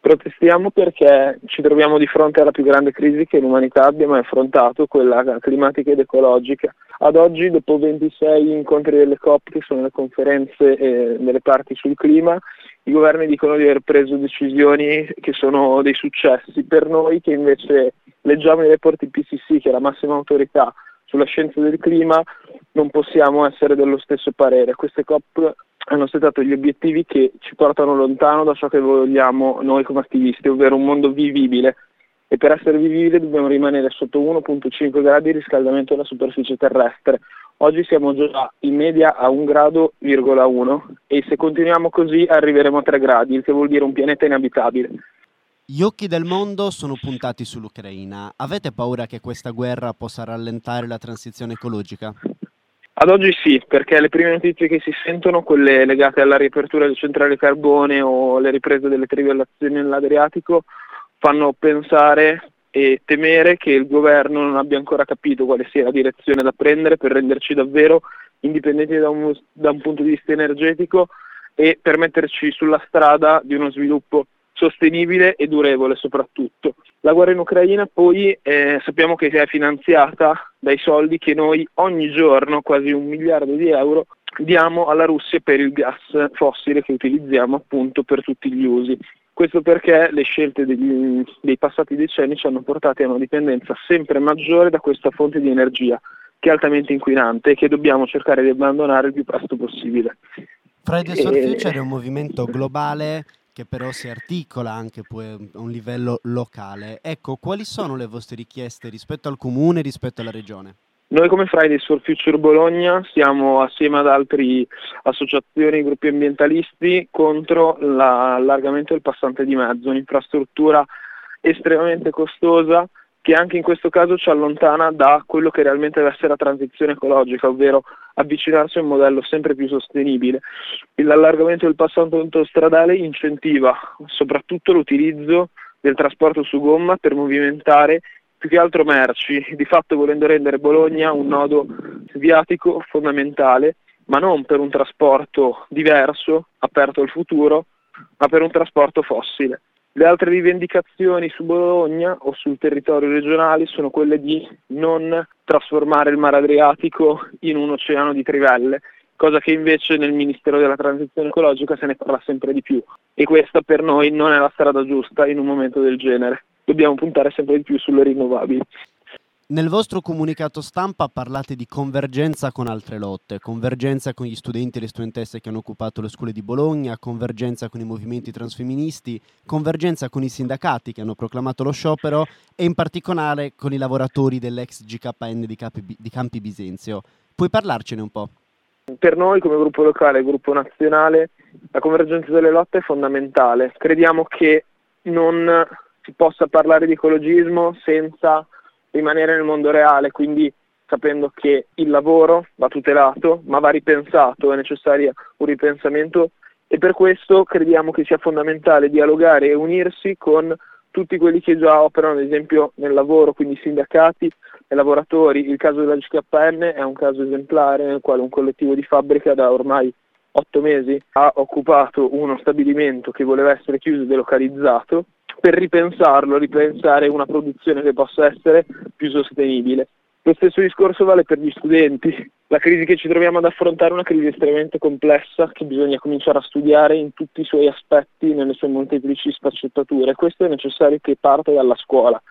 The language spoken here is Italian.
Protestiamo perché ci troviamo di fronte alla più grande crisi che l'umanità abbia mai affrontato, quella climatica ed ecologica. Ad oggi, dopo 26 incontri delle COP, che sono le conferenze delle parti sul clima, i governi dicono di aver preso decisioni che sono dei successi. Per noi, che invece leggiamo i report IPCC, che è la massima autorità sulla scienza del clima, non possiamo essere dello stesso parere. Queste COP hanno settato gli obiettivi che ci portano lontano da ciò che vogliamo noi come attivisti, ovvero un mondo vivibile, e per essere vivibile dobbiamo rimanere sotto 1,5 gradi di riscaldamento della superficie terrestre. Oggi siamo già in media a 1,1 gradi e se continuiamo così arriveremo a 3 gradi, il che vuol dire un pianeta inabitabile. Gli occhi del mondo sono puntati sull'Ucraina. Avete paura che questa guerra possa rallentare la transizione ecologica? Ad oggi sì, perché le prime notizie che si sentono, quelle legate alla riapertura delle centrali a carbone o alle riprese delle trivellazioni nell'Adriatico, fanno pensare e temere che il governo non abbia ancora capito quale sia la direzione da prendere per renderci davvero indipendenti da un punto di vista energetico e per metterci sulla strada di uno sviluppo sostenibile e durevole soprattutto. La guerra in Ucraina poi sappiamo che è finanziata dai soldi che noi ogni giorno, quasi 1 miliardo di euro, diamo alla Russia per il gas fossile che utilizziamo appunto per tutti gli usi. Questo perché le scelte dei passati decenni ci hanno portati a una dipendenza sempre maggiore da questa fonte di energia, che è altamente inquinante e che dobbiamo cercare di abbandonare il più presto possibile. Fridays for Future è un movimento globale che però si articola anche poi a un livello locale. Ecco, quali sono le vostre richieste rispetto al comune, rispetto alla regione? Noi come Fridays for Future Bologna siamo assieme ad altre associazioni e gruppi ambientalisti contro l'allargamento del passante di mezzo, un'infrastruttura estremamente costosa che anche in questo caso ci allontana da quello che realmente deve essere la transizione ecologica, ovvero avvicinarsi a un modello sempre più sostenibile. L'allargamento del passante autostradale incentiva soprattutto l'utilizzo del trasporto su gomma per movimentare più che altro merci, di fatto volendo rendere Bologna un nodo viatico fondamentale, ma non per un trasporto diverso, aperto al futuro, ma per un trasporto fossile. Le altre rivendicazioni su Bologna o sul territorio regionale sono quelle di non trasformare il mare Adriatico in un oceano di trivelle, cosa che invece nel Ministero della Transizione Ecologica se ne parla sempre di più. E questa per noi non è la strada giusta in un momento del genere. Dobbiamo puntare sempre di più sulle rinnovabili. Nel vostro comunicato stampa parlate di convergenza con altre lotte, convergenza con gli studenti e le studentesse che hanno occupato le scuole di Bologna, convergenza con i movimenti transfemministi, convergenza con i sindacati che hanno proclamato lo sciopero e in particolare con i lavoratori dell'ex GKN di Campi Bisenzio. Puoi parlarcene un po'? Per noi come gruppo locale e gruppo nazionale la convergenza delle lotte è fondamentale. Crediamo che non si possa parlare di ecologismo senza rimanere nel mondo reale, quindi sapendo che il lavoro va tutelato, ma va ripensato, è necessario un ripensamento e per questo crediamo che sia fondamentale dialogare e unirsi con tutti quelli che già operano, ad esempio nel lavoro, quindi i sindacati e lavoratori. Il caso della GKN è un caso esemplare nel quale un collettivo di fabbrica da ormai 8 mesi ha occupato uno stabilimento che voleva essere chiuso e delocalizzato per ripensarlo, ripensare una produzione che possa essere più sostenibile. Lo stesso discorso vale per gli studenti. La crisi che ci troviamo ad affrontare è una crisi estremamente complessa che bisogna cominciare a studiare in tutti i suoi aspetti, nelle sue molteplici sfaccettature. Questo è necessario che parta dalla scuola.